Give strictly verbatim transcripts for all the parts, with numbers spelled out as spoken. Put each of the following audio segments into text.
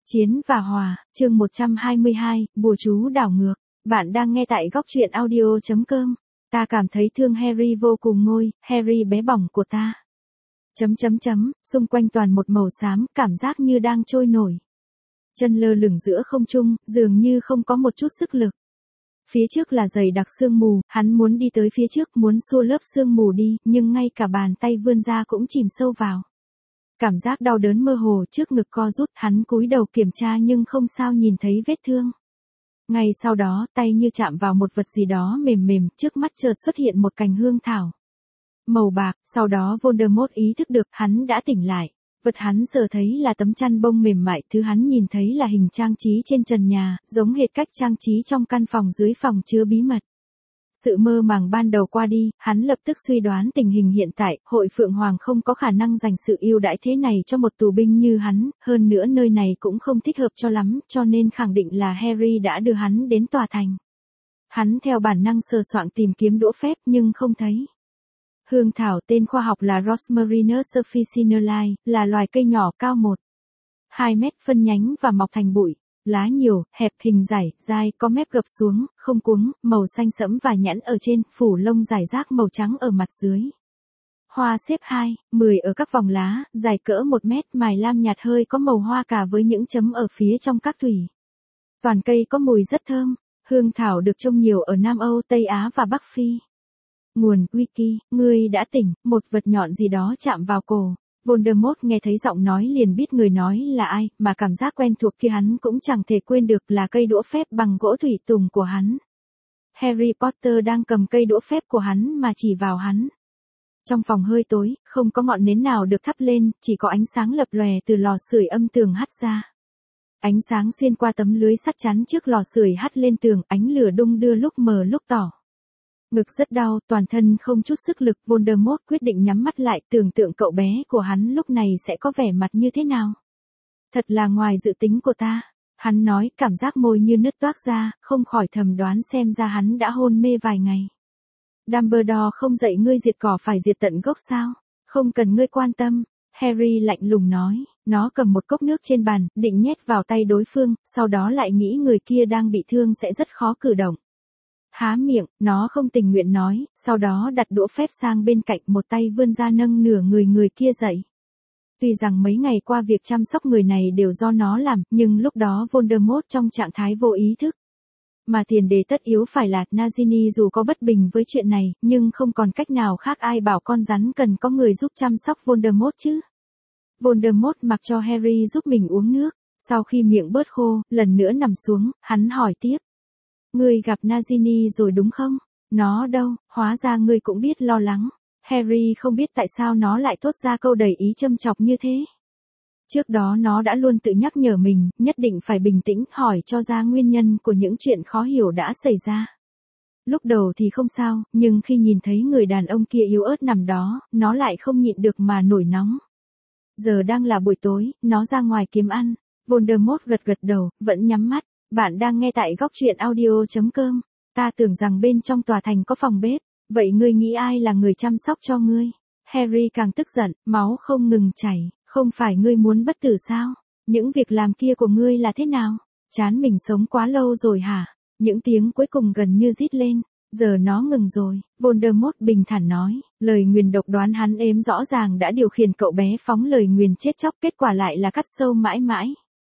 Chiến và Hòa, chương một trăm hai mươi hai, bùa chú đảo ngược. Bạn đang nghe tại góc truyện audio chấm com. Ta cảm thấy thương Harry vô cùng ngôi, Harry bé bỏng của ta. Chấm chấm chấm, xung quanh toàn một màu xám, cảm giác như đang trôi nổi. Chân lơ lửng giữa không trung, dường như không có một chút sức lực. Phía trước là dày đặc sương mù, hắn muốn đi tới phía trước, muốn xua lớp sương mù đi, nhưng ngay cả bàn tay vươn ra cũng chìm sâu vào. Cảm giác đau đớn mơ hồ trước ngực co rút, hắn cúi đầu kiểm tra nhưng không sao nhìn thấy vết thương. Ngay sau đó, tay như chạm vào một vật gì đó mềm mềm, trước mắt chợt xuất hiện một cành hương thảo. Màu bạc, sau đó Voldemort ý thức được, hắn đã tỉnh lại. Vật hắn sờ thấy là tấm chăn bông mềm mại, thứ hắn nhìn thấy là hình trang trí trên trần nhà, giống hệt cách trang trí trong căn phòng dưới phòng chứa bí mật. Sự mơ màng ban đầu qua đi, hắn lập tức suy đoán tình hình hiện tại, hội Phượng Hoàng không có khả năng dành sự ưu đãi thế này cho một tù binh như hắn, hơn nữa nơi này cũng không thích hợp cho lắm, cho nên khẳng định là Harry đã đưa hắn đến tòa thành. Hắn theo bản năng sờ soạng tìm kiếm đũa phép nhưng không thấy. Hương thảo tên khoa học là Rosmarinus officinale, là loài cây nhỏ cao một phẩy hai mét, phân nhánh và mọc thành bụi. Lá nhiều, hẹp, hình dải, dai, có mép gập xuống, không cuống, màu xanh sẫm và nhẵn ở trên, phủ lông rải rác màu trắng ở mặt dưới. Hoa xếp hai, mười ở các vòng lá, dài cỡ một mét, mài lam nhạt hơi có màu hoa cà với những chấm ở phía trong các thùy. Toàn cây có mùi rất thơm, hương thảo được trông nhiều ở Nam Âu, Tây Á và Bắc Phi. Nguồn Wiki, ngươi đã tỉnh, một vật nhọn gì đó chạm vào cổ. Voldemort nghe thấy giọng nói liền biết người nói là ai, mà cảm giác quen thuộc kia hắn cũng chẳng thể quên được là cây đũa phép bằng gỗ thủy tùng của hắn. Harry Potter đang cầm cây đũa phép của hắn mà chỉ vào hắn. Trong phòng hơi tối, không có ngọn nến nào được thắp lên, chỉ có ánh sáng lập lòe từ lò sưởi âm tường hắt ra. Ánh sáng xuyên qua tấm lưới sắt chắn trước lò sưởi hắt lên tường, ánh lửa đung đưa lúc mờ lúc tỏ. Ngực rất đau, toàn thân không chút sức lực, Voldemort quyết định nhắm mắt lại, tưởng tượng cậu bé của hắn lúc này sẽ có vẻ mặt như thế nào. Thật là ngoài dự tính của ta, hắn nói, cảm giác môi như nứt toác ra, không khỏi thầm đoán xem ra hắn đã hôn mê vài ngày. Dumbledore không dạy ngươi diệt cỏ phải diệt tận gốc sao? Không cần ngươi quan tâm, Harry lạnh lùng nói, nó cầm một cốc nước trên bàn, định nhét vào tay đối phương, sau đó lại nghĩ người kia đang bị thương sẽ rất khó cử động. Há miệng, nó không tình nguyện nói, sau đó đặt đũa phép sang bên cạnh, một tay vươn ra nâng nửa người người kia dậy. Tuy rằng mấy ngày qua việc chăm sóc người này đều do nó làm, nhưng lúc đó Voldemort trong trạng thái vô ý thức. Mà tiền đề tất yếu phải là, Nagini dù có bất bình với chuyện này, nhưng không còn cách nào khác, ai bảo con rắn cần có người giúp chăm sóc Voldemort chứ. Voldemort mặc cho Harry giúp mình uống nước, sau khi miệng bớt khô, lần nữa nằm xuống, hắn hỏi tiếp. Ngươi gặp Nagini rồi đúng không? Nó đâu, hóa ra ngươi cũng biết lo lắng. Harry không biết tại sao nó lại thốt ra câu đầy ý châm chọc như thế. Trước đó nó đã luôn tự nhắc nhở mình, nhất định phải bình tĩnh, hỏi cho ra nguyên nhân của những chuyện khó hiểu đã xảy ra. Lúc đầu thì không sao, nhưng khi nhìn thấy người đàn ông kia yếu ớt nằm đó, nó lại không nhịn được mà nổi nóng. Giờ đang là buổi tối, nó ra ngoài kiếm ăn. Voldemort gật gật đầu, vẫn nhắm mắt. Bạn đang nghe tại góc truyện audio chấm com. Ta tưởng rằng bên trong tòa thành có phòng bếp. Vậy ngươi nghĩ ai là người chăm sóc cho ngươi? Harry càng tức giận, máu không ngừng chảy. Không phải ngươi muốn bất tử sao? Những việc làm kia của ngươi là thế nào? Chán mình sống quá lâu rồi hả? Những tiếng cuối cùng gần như rít lên. Giờ nó ngừng rồi. Voldemort bình thản nói. Lời nguyền độc đoán hắn ếm rõ ràng đã điều khiển cậu bé phóng lời nguyền chết chóc, kết quả lại là cắt sâu mãi mãi.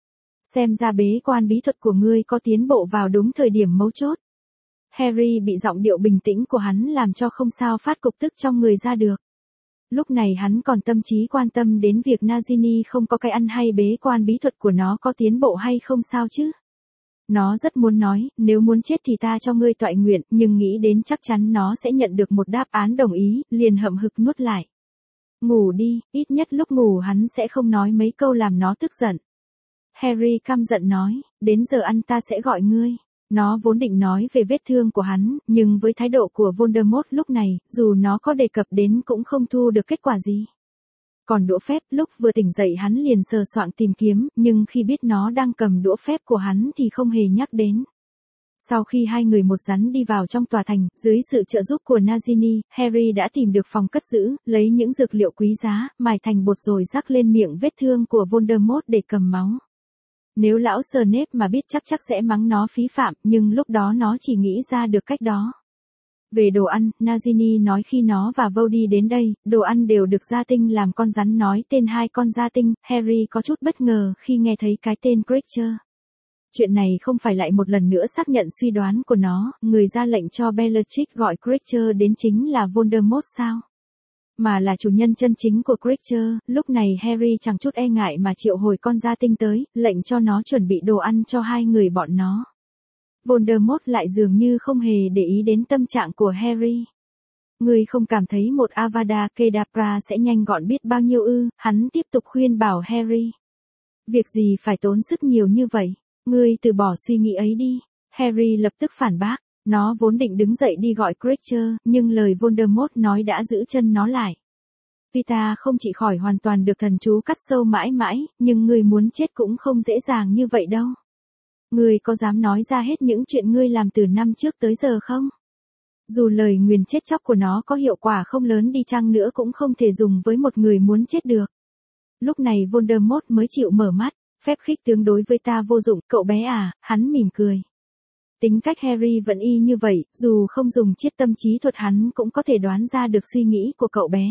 Xem ra bế quan bí thuật của ngươi có tiến bộ vào đúng thời điểm mấu chốt. Harry bị giọng điệu bình tĩnh của hắn làm cho không sao phát cục tức trong người ra được. Lúc này hắn còn tâm trí quan tâm đến việc Nagini không có cái ăn hay bế quan bí thuật của nó có tiến bộ hay không sao chứ. Nó rất muốn nói, nếu muốn chết thì ta cho ngươi toại nguyện, nhưng nghĩ đến chắc chắn nó sẽ nhận được một đáp án đồng ý, liền hậm hực nuốt lại. Ngủ đi, ít nhất lúc ngủ hắn sẽ không nói mấy câu làm nó tức giận. Harry căm giận nói, đến giờ ăn ta sẽ gọi ngươi. Nó vốn định nói về vết thương của hắn, nhưng với thái độ của Voldemort lúc này, dù nó có đề cập đến cũng không thu được kết quả gì. Còn đũa phép, lúc vừa tỉnh dậy hắn liền sờ soạng tìm kiếm, nhưng khi biết nó đang cầm đũa phép của hắn thì không hề nhắc đến. Sau khi hai người một rắn đi vào trong tòa thành, dưới sự trợ giúp của Nagini, Harry đã tìm được phòng cất giữ, lấy những dược liệu quý giá, mài thành bột rồi rắc lên miệng vết thương của Voldemort để cầm máu. Nếu lão Snape mà biết chắc chắc sẽ mắng nó phí phạm, nhưng lúc đó nó chỉ nghĩ ra được cách đó. Về đồ ăn, Nagini nói khi nó và Voldy đến đây, đồ ăn đều được gia tinh làm. Con rắn nói tên hai con gia tinh. Harry có chút bất ngờ khi nghe thấy cái tên Creature. Chuyện này không phải lại một lần nữa xác nhận suy đoán của nó, người ra lệnh cho Bellatrix gọi Creature đến chính là Voldemort sao? Mà là chủ nhân chân chính của Creature. Lúc này Harry chẳng chút e ngại mà triệu hồi con gia tinh tới, lệnh cho nó chuẩn bị đồ ăn cho hai người bọn nó. Voldemort lại dường như không hề để ý đến tâm trạng của Harry. Ngươi không cảm thấy một Avada Kedavra sẽ nhanh gọn biết bao nhiêu ư? Hắn tiếp tục khuyên bảo Harry. Việc gì phải tốn sức nhiều như vậy? Ngươi từ bỏ suy nghĩ ấy đi. Harry lập tức phản bác. Nó vốn định đứng dậy đi gọi Creature, nhưng lời Voldemort nói đã giữ chân nó lại. Vita không chỉ khỏi hoàn toàn được thần chú cắt sâu mãi mãi, nhưng ngươi muốn chết cũng không dễ dàng như vậy đâu. Ngươi có dám nói ra hết những chuyện ngươi làm từ năm trước tới giờ không? Dù lời nguyền chết chóc của nó có hiệu quả không lớn đi chăng nữa cũng không thể dùng với một người muốn chết được. Lúc này Voldemort mới chịu mở mắt, phép khích tướng đối với ta vô dụng, cậu bé à, hắn mỉm cười. Tính cách Harry vẫn y như vậy, dù không dùng chiết tâm trí thuật hắn cũng có thể đoán ra được suy nghĩ của cậu bé.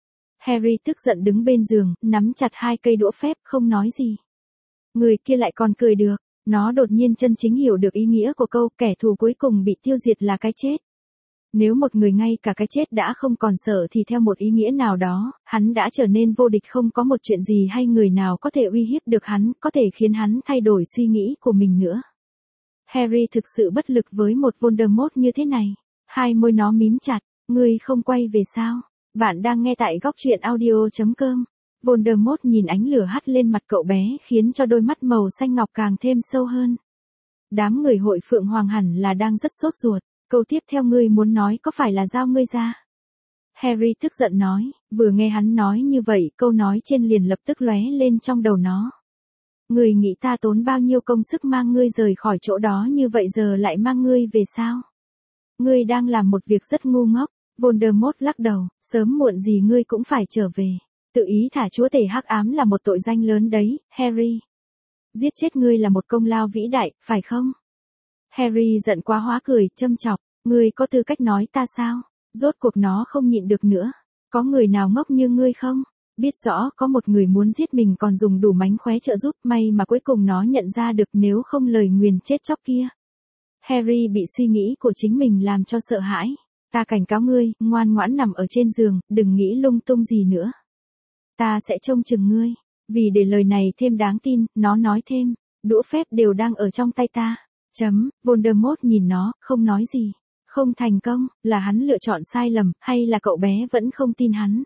Harry tức giận đứng bên giường, nắm chặt hai cây đũa phép, không nói gì. Người kia lại còn cười được, nó đột nhiên chân chính hiểu được ý nghĩa của câu kẻ thù cuối cùng bị tiêu diệt là cái chết. Nếu một người ngay cả cái chết đã không còn sợ thì theo một ý nghĩa nào đó, hắn đã trở nên vô địch, không có một chuyện gì hay người nào có thể uy hiếp được hắn, có thể khiến hắn thay đổi suy nghĩ của mình nữa. Harry thực sự bất lực với một Voldemort như thế này. Hai môi nó mím chặt, ngươi không quay về sao? Bạn đang nghe tại góc truyện audio chấm com. Voldemort nhìn ánh lửa hắt lên mặt cậu bé khiến cho đôi mắt màu xanh ngọc càng thêm sâu hơn. Đám người hội Phượng Hoàng hẳn là đang rất sốt ruột. Câu tiếp theo ngươi muốn nói có phải là giao ngươi ra? Harry tức giận nói, vừa nghe hắn nói như vậy, câu nói trên liền lập tức lóe lên trong đầu nó. Ngươi nghĩ ta tốn bao nhiêu công sức mang ngươi rời khỏi chỗ đó như vậy giờ lại mang ngươi về sao? Ngươi đang làm một việc rất ngu ngốc. Voldemort lắc đầu, sớm muộn gì ngươi cũng phải trở về. Tự ý thả chúa tể hắc ám là một tội danh lớn đấy, Harry. Giết chết ngươi là một công lao vĩ đại, phải không? Harry giận quá hóa cười, châm chọc, ngươi có tư cách nói ta sao? Rốt cuộc nó không nhịn được nữa. Có người nào ngốc như ngươi không? Biết rõ có một người muốn giết mình còn dùng đủ mánh khóe trợ giúp, may mà cuối cùng nó nhận ra được, nếu không lời nguyền chết chóc kia. Harry bị suy nghĩ của chính mình làm cho sợ hãi. Ta cảnh cáo ngươi, ngoan ngoãn nằm ở trên giường, đừng nghĩ lung tung gì nữa. Ta sẽ trông chừng ngươi. Vì để lời này thêm đáng tin, nó nói thêm, đũa phép đều đang ở trong tay ta. Chấm, Voldemort nhìn nó, không nói gì. Không thành công, là hắn lựa chọn sai lầm, hay là cậu bé vẫn không tin hắn?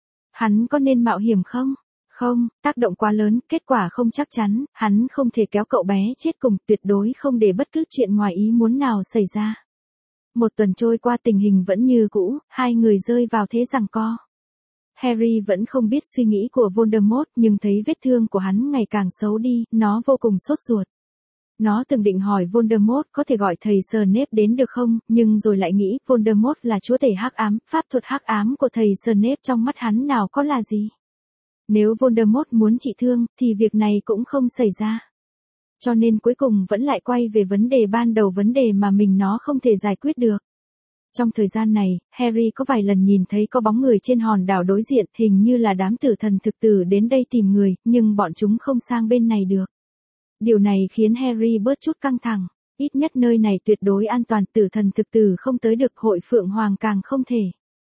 Hắn có nên mạo hiểm không? Không, tác động quá lớn, kết quả không chắc chắn, hắn không thể kéo cậu bé chết cùng, tuyệt đối không để bất cứ chuyện ngoài ý muốn nào xảy ra. Một tuần trôi qua tình hình vẫn như cũ, hai người rơi vào thế giằng co. Harry vẫn không biết suy nghĩ của Voldemort, nhưng thấy vết thương của hắn ngày càng xấu đi, nó vô cùng sốt ruột. Nó từng định hỏi Voldemort có thể gọi thầy Snape đến được không, nhưng rồi lại nghĩ Voldemort là chúa tể hắc ám, pháp thuật hắc ám của thầy Snape trong mắt hắn nào có là gì. Nếu Voldemort muốn trị thương, thì việc này cũng không xảy ra. Cho nên cuối cùng vẫn lại quay về vấn đề ban đầu, vấn đề mà mình nó không thể giải quyết được. Trong thời gian này, Harry có vài lần nhìn thấy có bóng người trên hòn đảo đối diện, hình như là đám tử thần thực tử đến đây tìm người, nhưng bọn chúng không sang bên này được. Điều này khiến Harry bớt chút căng thẳng, ít nhất nơi này tuyệt đối an toàn, tử thần thực tử không tới được, hội Phượng Hoàng càng không thể.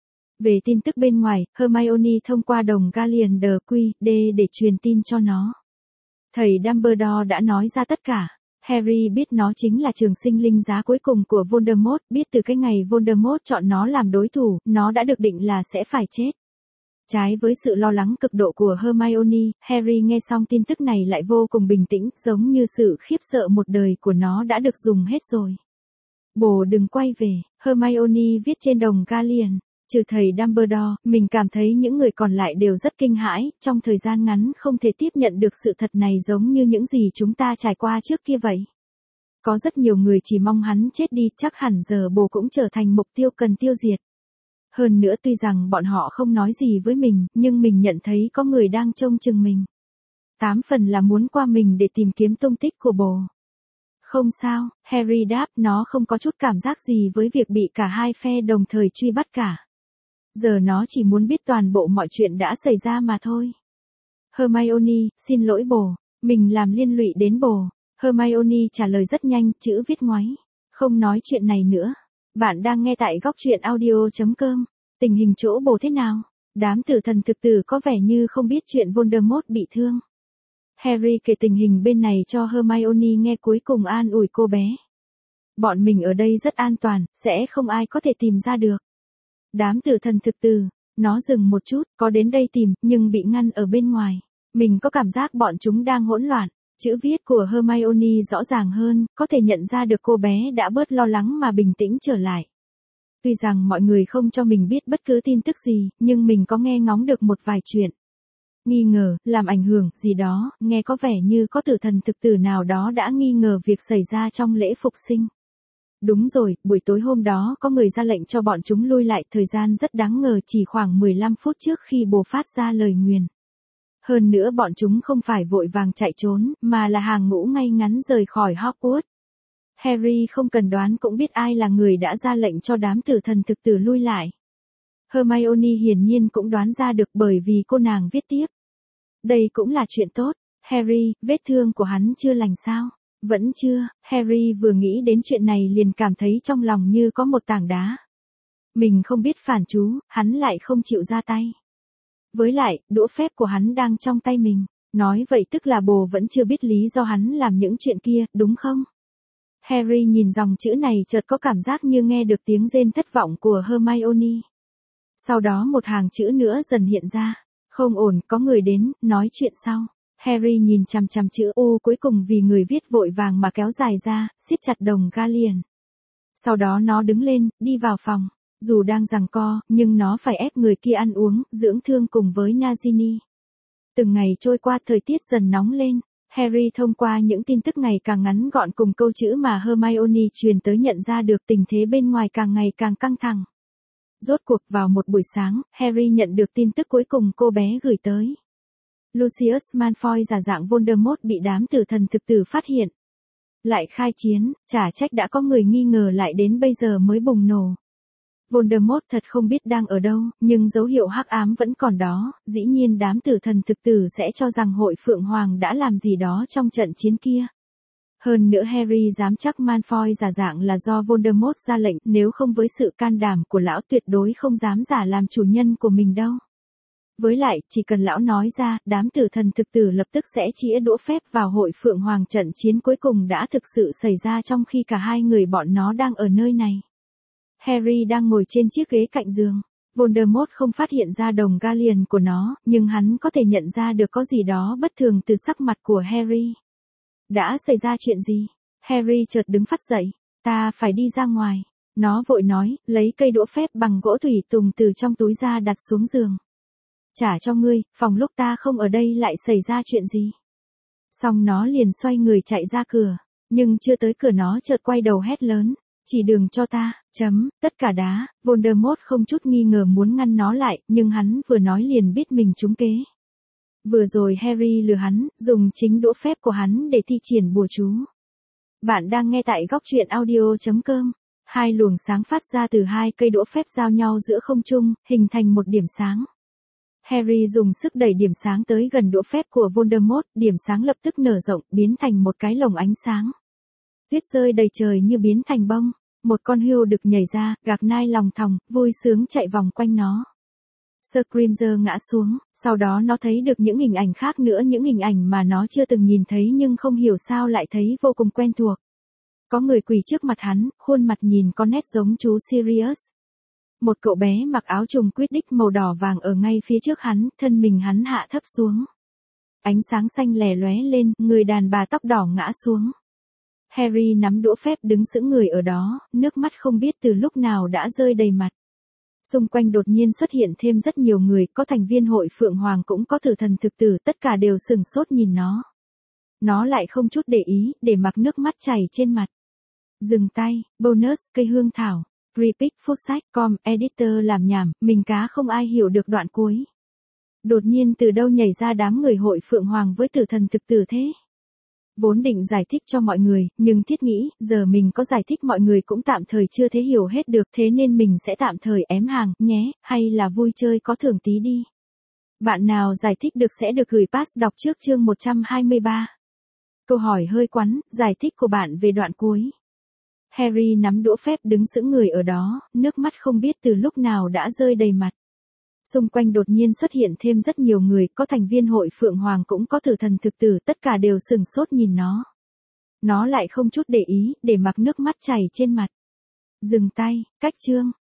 Về tin tức bên ngoài, Hermione thông qua đồng Gallian de Quy D để truyền tin cho nó. Thầy Dumbledore đã nói ra tất cả. Harry biết nó chính là trường sinh linh giá cuối cùng của Voldemort, biết từ cái ngày Voldemort chọn nó làm đối thủ, nó đã được định là sẽ phải chết. Trái với sự lo lắng cực độ của Hermione, Harry nghe xong tin tức này lại vô cùng bình tĩnh, giống như sự khiếp sợ một đời của nó đã được dùng hết rồi. Bồ đừng quay về, Hermione viết trên đồng Gallian. Trừ thầy Dumbledore, mình cảm thấy những người còn lại đều rất kinh hãi, trong thời gian ngắn không thể tiếp nhận được sự thật này giống như những gì chúng ta trải qua trước kia vậy. Có rất nhiều người chỉ mong hắn chết đi, chắc hẳn giờ bồ cũng trở thành mục tiêu cần tiêu diệt. Hơn nữa tuy rằng bọn họ không nói gì với mình, nhưng mình nhận thấy có người đang trông chừng mình. Tám phần là muốn qua mình để tìm kiếm tung tích của bồ. Không sao, Harry đáp, nó không có chút cảm giác gì với việc bị cả hai phe đồng thời truy bắt cả. Giờ nó chỉ muốn biết toàn bộ mọi chuyện đã xảy ra mà thôi. Hermione, xin lỗi bồ, mình làm liên lụy đến bồ. Hermione trả lời rất nhanh, chữ viết ngoáy. Không nói chuyện này nữa. Bạn đang nghe tại góc truyện audio.com. Tình hình chỗ bồ thế nào? Đám tử thần thực tử có vẻ như không biết chuyện Voldemort bị thương. Harry kể tình hình bên này cho Hermione nghe, cuối cùng an ủi cô bé. Bọn mình ở đây rất an toàn, sẽ không ai có thể tìm ra được. Đám tử thần thực tử, nó dừng một chút, có đến đây tìm, nhưng bị ngăn ở bên ngoài. Mình có cảm giác bọn chúng đang hỗn loạn. Chữ viết của Hermione rõ ràng hơn, có thể nhận ra được cô bé đã bớt lo lắng mà bình tĩnh trở lại. Tuy rằng mọi người không cho mình biết bất cứ tin tức gì, nhưng mình có nghe ngóng được một vài chuyện. Nghi ngờ, làm ảnh hưởng, gì đó, nghe có vẻ như có tử thần thực tử nào đó đã nghi ngờ việc xảy ra trong lễ phục sinh. Đúng rồi, buổi tối hôm đó có người ra lệnh cho bọn chúng lui lại, thời gian rất đáng ngờ, chỉ khoảng mười lăm phút trước khi bồ phát ra lời nguyền. Hơn nữa bọn chúng không phải vội vàng chạy trốn, mà là hàng ngũ ngay ngắn rời khỏi Hogwarts. Harry không cần đoán cũng biết ai là người đã ra lệnh cho đám tử thần thực tử lui lại. Hermione hiển nhiên cũng đoán ra được, bởi vì cô nàng viết tiếp. Đây cũng là chuyện tốt. Harry, vết thương của hắn chưa lành sao? Vẫn chưa. Harry vừa nghĩ đến chuyện này liền cảm thấy trong lòng như có một tảng đá. Mình không biết phản chú, hắn lại không chịu ra tay. Với lại, đũa phép của hắn đang trong tay mình. Nói vậy tức là bồ vẫn chưa biết lý do hắn làm những chuyện kia, đúng không? Harry nhìn dòng chữ này chợt có cảm giác như nghe được tiếng rên thất vọng của Hermione. Sau đó một hàng chữ nữa dần hiện ra. Không ổn, có người đến, nói chuyện sau. Harry nhìn chằm chằm chữ U, cuối cùng vì người viết vội vàng mà kéo dài ra, siết chặt đồng Gallion. Sau đó nó đứng lên, đi vào phòng. Dù đang giằng co, nhưng nó phải ép người kia ăn uống, dưỡng thương cùng với Nagini. Từng ngày trôi qua, thời tiết dần nóng lên. Harry thông qua những tin tức ngày càng ngắn gọn cùng câu chữ mà Hermione truyền tới nhận ra được tình thế bên ngoài càng ngày càng căng thẳng. Rốt cuộc vào một buổi sáng, Harry nhận được tin tức cuối cùng cô bé gửi tới. Lucius Malfoy giả dạng Voldemort bị đám tử thần thực tử phát hiện. Lại khai chiến, chả trách đã có người nghi ngờ lại đến bây giờ mới bùng nổ. Voldemort thật không biết đang ở đâu, nhưng dấu hiệu hắc ám vẫn còn đó, dĩ nhiên đám tử thần thực tử sẽ cho rằng hội Phượng Hoàng đã làm gì đó trong trận chiến kia. Hơn nữa Harry dám chắc Malfoy giả dạng là do Voldemort ra lệnh, nếu không với sự can đảm của lão tuyệt đối không dám giả làm chủ nhân của mình đâu. Với lại, chỉ cần lão nói ra, đám tử thần thực tử lập tức sẽ chĩa đũa phép vào hội Phượng Hoàng. Trận chiến cuối cùng đã thực sự xảy ra trong khi cả hai người bọn nó đang ở nơi này. Harry đang ngồi trên chiếc ghế cạnh giường. Voldemort không phát hiện ra đồng Gallion của nó, nhưng hắn có thể nhận ra được có gì đó bất thường từ sắc mặt của Harry. Đã xảy ra chuyện gì? Harry chợt đứng phắt dậy. Ta phải đi ra ngoài. Nó vội nói, lấy cây đũa phép bằng gỗ thủy tùng từ trong túi ra đặt xuống giường. Trả cho ngươi, phòng lúc ta không ở đây lại xảy ra chuyện gì? Xong nó liền xoay người chạy ra cửa. Nhưng chưa tới cửa nó chợt quay đầu hét lớn. Chỉ đường cho ta, chấm, tất cả đá. Voldemort không chút nghi ngờ muốn ngăn nó lại, nhưng hắn vừa nói liền biết mình trúng kế. Vừa rồi Harry lừa hắn, dùng chính đũa phép của hắn để thi triển bùa chú. Bạn đang nghe tại góc truyện audio.com. Hai luồng sáng phát ra từ hai cây đũa phép giao nhau giữa không trung, hình thành một điểm sáng. Harry dùng sức đẩy điểm sáng tới gần đũa phép của Voldemort, điểm sáng lập tức nở rộng, biến thành một cái lồng ánh sáng. Tuyết rơi đầy trời như biến thành bông, một con hươu đực nhảy ra, gạc nai lòng thòng, vui sướng chạy vòng quanh nó. Scrimger ngã xuống, sau đó nó thấy được những hình ảnh khác nữa, những hình ảnh mà nó chưa từng nhìn thấy nhưng không hiểu sao lại thấy vô cùng quen thuộc. Có người quỳ trước mặt hắn, khuôn mặt nhìn có nét giống chú Sirius. Một cậu bé mặc áo trùng Quidditch màu đỏ vàng ở ngay phía trước hắn, thân mình hắn hạ thấp xuống. Ánh sáng xanh lè lóe lên, người đàn bà tóc đỏ ngã xuống. Harry nắm đũa phép đứng sững người ở đó, nước mắt không biết từ lúc nào đã rơi đầy mặt. Xung quanh đột nhiên xuất hiện thêm rất nhiều người, có thành viên hội Phượng Hoàng cũng có tử thần thực tử, tất cả đều sừng sốt nhìn nó. Nó lại không chút để ý, để mặc nước mắt chảy trên mặt. Dừng tay, bonus, cây hương thảo, repick, phút sách, com, editor làm nhảm, mình cá không ai hiểu được đoạn cuối. Đột nhiên từ đâu nhảy ra đám người hội Phượng Hoàng với tử thần thực tử thế? Vốn định giải thích cho mọi người, nhưng Thiết nghĩ, giờ mình có giải thích mọi người cũng tạm thời chưa thể hiểu hết được, thế nên mình sẽ tạm thời ém hàng, nhé, hay là vui chơi có thưởng tí đi. Bạn nào giải thích được sẽ được gửi pass đọc trước chương một trăm hai mươi ba. Câu hỏi hơi quắn, giải thích của bạn về đoạn cuối. Harry nắm đũa phép đứng sững người ở đó, nước mắt không biết từ lúc nào đã rơi đầy mặt. Xung quanh đột nhiên xuất hiện thêm rất nhiều người, có thành viên hội Phượng Hoàng cũng có tử thần thực tử, tất cả đều sừng sốt nhìn nó. Nó lại không chút để ý, để mặc nước mắt chảy trên mặt. Dừng tay, cách chương.